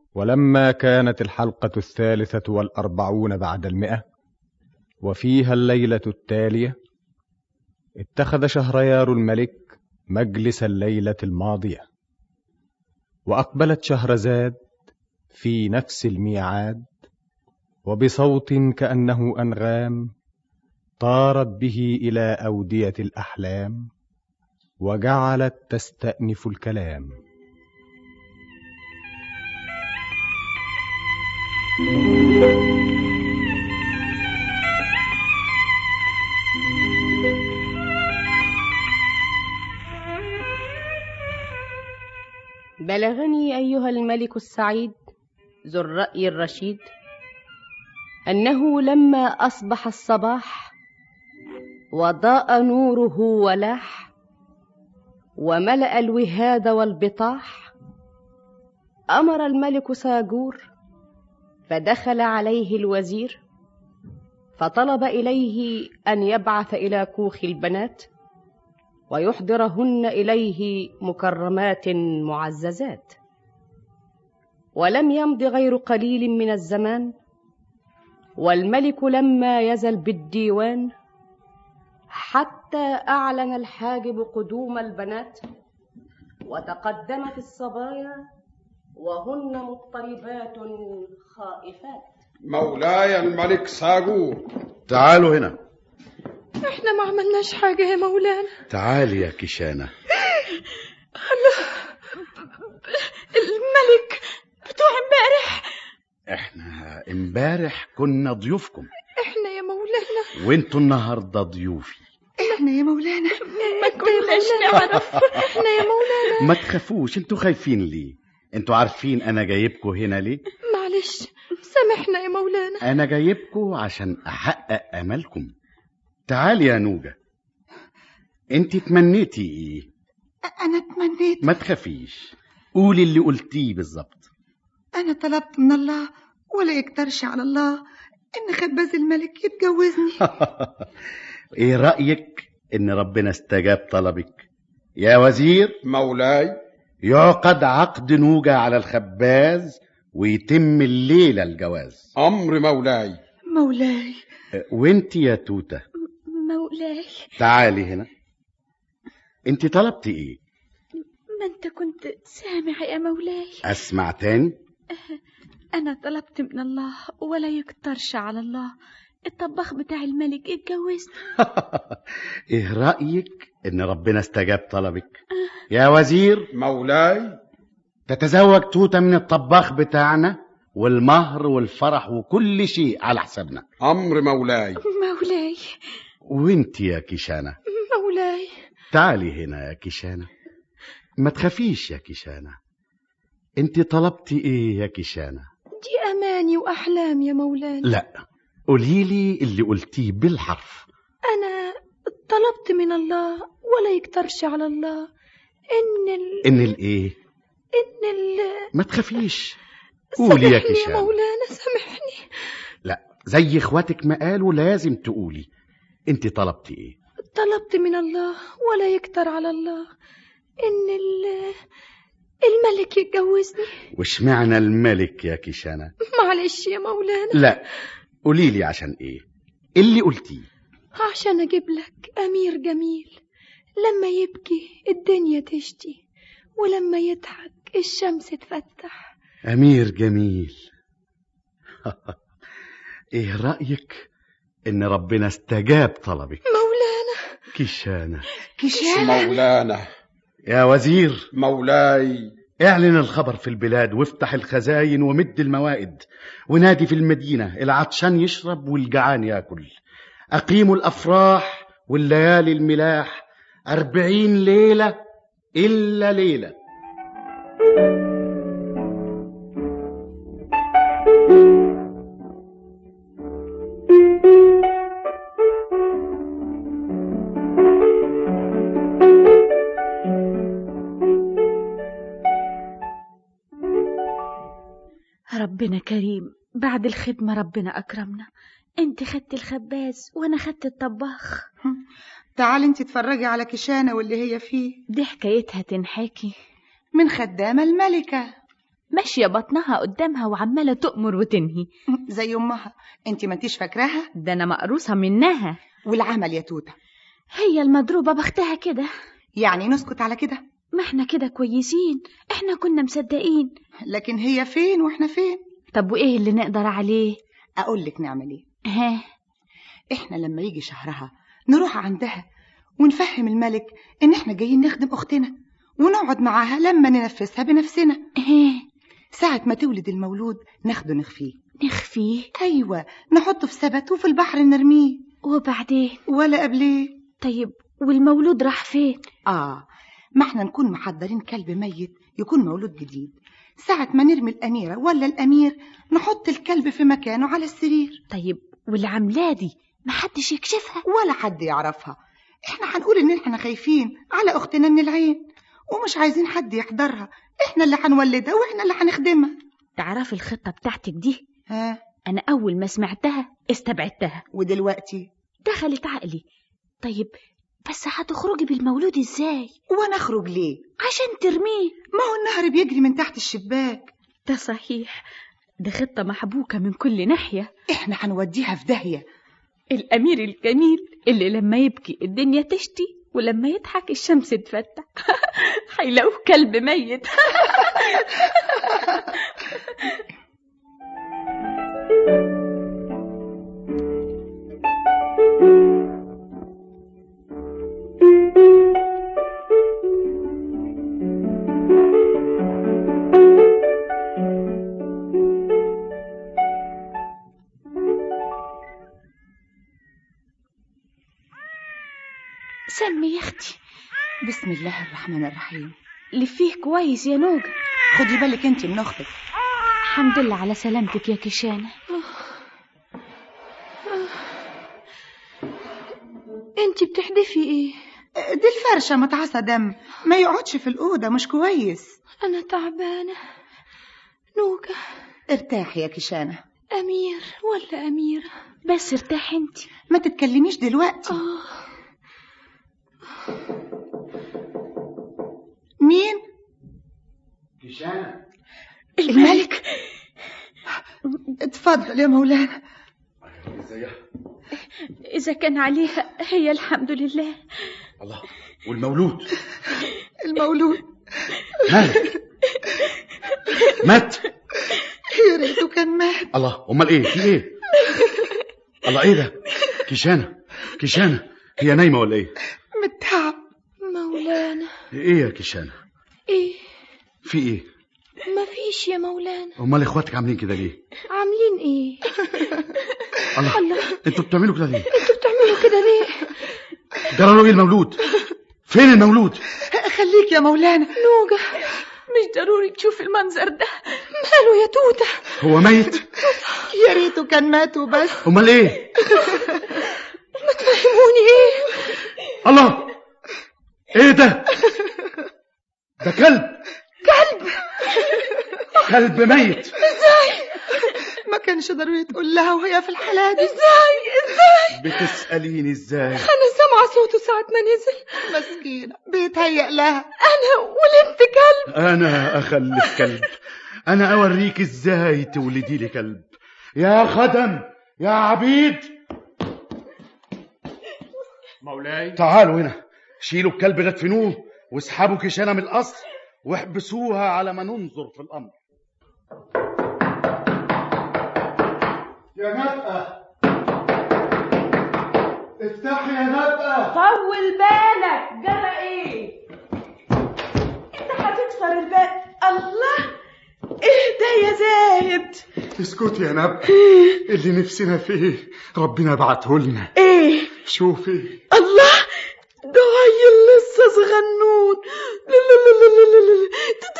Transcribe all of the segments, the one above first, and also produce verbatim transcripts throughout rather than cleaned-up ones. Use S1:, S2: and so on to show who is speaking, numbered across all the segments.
S1: ولما كانت الحلقة الثالثة والأربعون بعد المئة وفيها الليلة التالية، اتخذ شهريار الملك مجلس الليلة الماضية، وأقبلت شهرزاد في نفس الميعاد، وبصوت كأنه أنغام طارت به إلى أودية الأحلام، وجعلت تستأنف الكلام.
S2: بلغني أيها الملك السعيد ذو الرأي الرشيد أنه لما أصبح الصباح وضاء نوره ولاح وملأ الوهاد والبطاح، أمر الملك ساجور فدخل عليه الوزير فطلب إليه أن يبعث إلى كوخ البنات ويحضرهن إليه مكرمات معززات. ولم يمض غير قليل من الزمان، والملك لما يزل بالديوان حتى أعلن الحاجب قدوم البنات، وتقدمت الصبايا وهن مضطربات خائفات.
S3: مولاي الملك ساجور،
S4: تعالوا هنا.
S5: احنا ما عملناش حاجة يا مولانا.
S4: تعالي يا كيشانة.
S5: الملك بتوع امبارح.
S4: احنا امبارح كنا ضيوفكم.
S5: احنا يا مولانا.
S4: وانتوا النهارده ضيوفي.
S5: احنا يا مولانا. ما كناش نعرف. احنا يا مولانا.
S4: ما تخافوش، انتوا خايفين ليه؟ انتوا عارفين انا جايبكم هنا ليه؟
S5: معلش سامحنا يا مولانا.
S4: انا جايبكم عشان احقق املكم. تعالي يا نوجة، انت تمنيتي ايه؟
S5: انا تمنيت.
S4: ما تخافيش، قولي اللي قلتيه بالظبط.
S5: انا طلبت من الله ولا يقدرش على الله ان خباز الملك يتجوزني.
S4: ايه رأيك ان ربنا استجاب طلبك يا وزير؟
S3: مولاي،
S4: يعقد عقد نوجة على الخباز ويتم الليلة الجواز.
S3: امر مولاي.
S5: مولاي.
S4: وانت يا توتة؟
S5: مولاي.
S4: تعالي هنا. انت طلبتي ايه؟
S5: ما انت كنت سامع يا مولاي.
S4: اسمع تاني.
S5: انا طلبت من الله ولا يكترش على الله الطباخ بتاع الملك يتجوزني.
S4: ايه رأيك ان ربنا استجاب طلبك يا وزير؟
S3: مولاي،
S4: تتزوج توتة من الطباخ بتاعنا، والمهر والفرح وكل شيء على حسابنا.
S3: امر مولاي.
S5: مولاي.
S4: وانت يا كيشانة؟
S5: مولاي.
S4: تعالي هنا يا كيشانة. ما تخافيش يا كيشانة. انت طلبتي ايه يا كيشانة؟
S5: دي اماني واحلام يا مولانا.
S4: لا، قوليلي اللي قلتيه بالحرف.
S5: انا طلبت من الله ولا يكترش على الله ان ال...
S4: ان الايه؟
S5: ان ال...
S4: ما تخافيش، قولي يا كيشانة.
S5: يا مولانا سامحني.
S4: لا، زي اخواتك ما قالوا لازم تقولي. انت طلبتي ايه؟
S5: طلبت من الله ولا يكتر على الله ان ال... الملك يتجوزني.
S4: وش معنى الملك يا كيشانة؟
S5: معلش يا مولانا.
S4: لا، قوليلي عشان ايه اللي قلتيه.
S5: عشان اجيب لك امير جميل لما يبكي الدنيا تشتي، ولما يضحك الشمس تفتح.
S4: امير جميل. ايه رأيك ان ربنا استجاب طلبك
S5: مولانا؟
S4: كيشانة.
S5: كيشانة
S3: مولانا.
S4: يا وزير.
S3: مولاي.
S4: اعلن الخبر في البلاد، وافتح الخزاين ومد الموائد، ونادي في المدينة العطشان يشرب والجعان ياكل. أقيموا الأفراح والليالي الملاح، أربعين ليلة إلا ليلة.
S5: ربنا كريم، بعد الخدمة ربنا أكرمنا. انت خدت الخباز وانا خدت الطباخ.
S6: تعالي انت تتفرجي على كيشانة واللي هي فيه.
S5: دي حكايتها تنحكي.
S6: من خدامة الملكة.
S5: ماشية بطنها قدامها وعمالة تؤمر وتنهي.
S6: زي امها، انت ما انتيش فاكراها؟
S5: ده انا مقروصة منها.
S6: والعمل يا توتة؟
S5: هي المضروبة بختها كده.
S6: يعني نسكت على كده؟
S5: ما احنا كده كويسين، احنا كنا مصدقين.
S6: لكن هي فين واحنا فين؟
S5: طب وايه اللي نقدر عليه؟
S6: اقول لك نعمل ايه.
S5: ها؟
S6: احنا لما يجي شهرها نروح عندها ونفهم الملك ان احنا جايين نخدم اختنا، ونقعد معاها لما ننفذها بنفسنا.
S5: ها؟
S6: ساعة ما تولد المولود ناخده نخفيه.
S5: نخفيه؟
S6: ايوه، نحطه في سبت وفي البحر نرميه.
S5: وبعدين؟
S6: ولا قبليه.
S5: طيب والمولود راح فين؟
S6: اه، ما احنا نكون محضرين كلب ميت يكون مولود جديد. ساعة ما نرمي الأميرة ولا الأمير نحط الكلب في مكانه على السرير.
S5: طيب والعملة دي محدش يكشفها
S6: ولا حد يعرفها. احنا هنقول ان احنا خايفين على اختنا من العين ومش عايزين حد يحضرها. احنا اللي هنولدها واحنا اللي هنخدمها.
S5: تعرفي الخطة بتاعتك دي؟
S6: ها؟
S5: انا اول ما سمعتها استبعدتها،
S6: ودلوقتي
S5: دخلت عقلي. طيب بس هتخرجي بالمولود ازاي؟
S6: وانا اخرج ليه؟
S5: عشان ترميه.
S6: ما هو النهر بيجري من تحت الشباك.
S5: ده صحيح، ده خطة محبوكة من كل ناحية.
S6: احنا هنوديها في داهية.
S5: الأمير الجميل اللي لما يبكي الدنيا تشتي ولما يضحك الشمس تفتح. هيلاقوه كلب ميت. سمي يا اختي.
S6: بسم الله الرحمن الرحيم.
S5: لفيه كويس يا نوجة.
S6: خدي بالك انت من اختك.
S5: الحمد لله على سلامتك يا كيشانة.
S2: انت بتحدفي ايه؟
S6: دي الفرشة متعصى دم، ما يقعدش في الأوضة، مش كويس.
S2: انا تعبانة. نوجة
S6: ارتاحي يا كيشانة.
S2: امير ولا اميرة؟
S5: بس ارتاحي انت،
S6: ما تتكلميش دلوقتي.
S2: آه.
S6: مين؟
S4: كيشانة.
S6: الملك. اتفضل يا مولانا.
S4: ازيها؟
S5: إذا كان عليها هي الحمد لله.
S4: الله، والمولود؟
S6: المولود
S4: مالك؟ مات؟
S6: يا ريته كان مات.
S4: الله، امال ايه؟ في ايه؟ الله، ايه ده؟ كيشانة كيشانة هي نايمة ولا ايه؟
S6: متعب.
S2: مولانا.
S4: ايه يا كيشانة؟
S2: ايه؟
S4: في ايه؟
S2: ما فيش يا مولانا.
S4: امال اخواتك عاملين كده ليه؟
S2: عاملين ايه؟
S4: الله, الله. انتوا بتعملوا كده ليه؟
S2: انتوا بتعملوا كده ليه؟
S4: جرى له ايه المولود؟ فين المولود؟
S6: خليك يا مولانا.
S2: نوجة،
S5: مش ضروري تشوف المنظر ده.
S2: ماله يا توتة؟
S4: هو ميت؟
S6: يا ريته كان مات وبس.
S4: امال ايه؟
S2: ما تفهموني ايه؟
S4: الله، ايه ده؟ ده كلب.
S2: كلب؟
S4: كلب ميت.
S2: ازاي؟
S6: ما كانش ضروري تقول لها وهي في الحالة دي.
S2: ازاي ازاي؟
S4: بتسأليني ازاي؟
S2: انا سامعة صوته ساعة ما نزل.
S6: مسكينة بيتهيأ لها.
S2: انا ولدت كلب.
S4: انا اخلف كلب؟ انا اوريك ازاي تولدي لي كلب. يا خدم، يا عبيد،
S3: مولاي.
S4: تعالوا هنا. شيلوا الكلب ده ادفنوه واسحبوا كيشانة من القصر واحبسوها على ما ننظر في الامر. يا نبقى، افتحي يا نبقى.
S2: طول بالك، جرى ايه؟ انت هتكسر الباب. الله، ايه ده يا زاهد؟
S4: اسكتي يا نبقى، اللي نفسنا فيه ربنا بعته لنا.
S2: ايه؟
S4: شوفي.
S2: الله، ده عيل لسه صغنون. لا لا لا لا لا لا.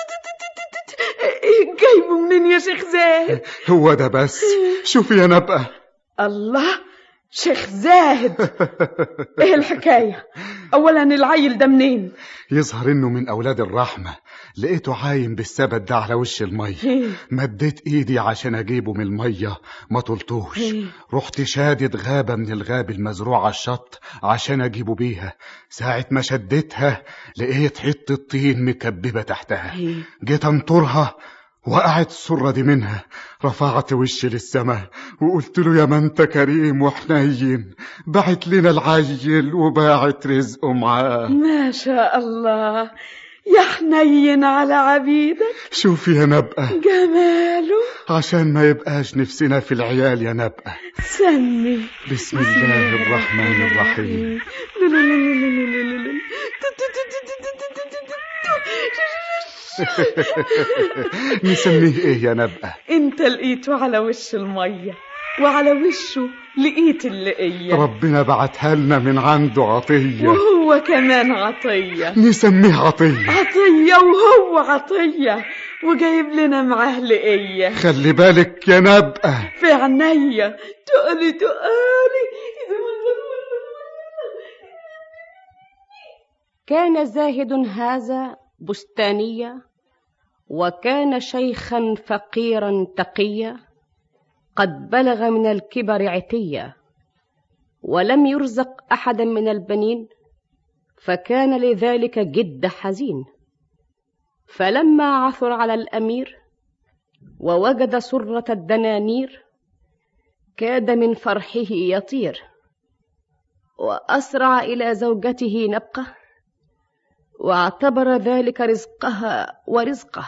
S2: جايبه منين يا شيخ زاهد؟
S4: هو ده بس. شوفي يا نبقى.
S2: الله، شيخ زاهد، ايه الحكاية؟ اولا العيل ده منين؟
S7: يظهر انه من اولاد الرحمة. لقيته عايم بالسبت ده على وش المية. مديت ايدي عشان اجيبه من المية، ما طلتوش. رحت شادد غابة من الغاب المزروع على الشط عشان اجيبه بيها. ساعة ما شدتها لقيت حتة طين مكببة تحتها. جيت انطرها وقعت السرة دي منها، رفعت وشي للسماء وقلت له: يا ما انت كريم وحنين، بعت لنا العيل وباعت رزقه معاه.
S2: ما شاء الله، يا حنين على عبيدك.
S7: شوفي يا نبقى
S2: جماله،
S7: عشان ما يبقاش نفسنا في العيال يا نبقى.
S2: سمي.
S7: بسم الله الرحمن الرحيم. نسميه ايه يا نبقى؟
S2: انت لقيته على وش المية، وعلى وشه لقيت اللقية.
S7: ربنا بعتها لنا من عنده عطية،
S2: وهو كمان عطية.
S7: نسميه عطية.
S2: عطية وهو عطية، وجايب لنا معاه لقية.
S7: خلي بالك يا نبقى.
S2: في عينيا، تقلي تقلي.
S8: كان زاهد هذا بستانيا، وكان شيخا فقيرا تقيا، قد بلغ من الكبر عتيا، ولم يرزق أحدا من البنين، فكان لذلك جد حزين. فلما عثر على الأمير ووجد سرة الدنانير، كاد من فرحه يطير، وأسرع إلى زوجته نبقة، واعتبر ذلك رزقها ورزقه،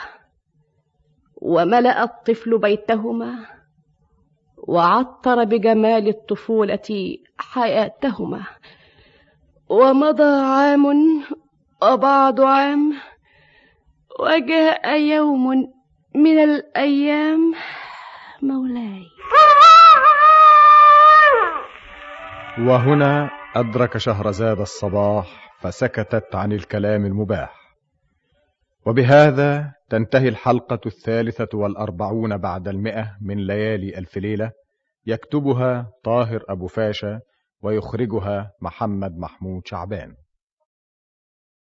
S8: وملأ الطفل بيتهما، وعطر بجمال الطفولة حياتهما. ومضى عام وبعد عام، وجاء يوم من الأيام. مولاي.
S1: وهنا أدرك شهرزاد الصباح، فسكتت عن الكلام المباح. وبهذا تنتهي الحلقة الثالثة والأربعون بعد المئة من ليالي ألف ليلة، يكتبها طاهر أبو فاشا، ويخرجها محمد محمود شعبان.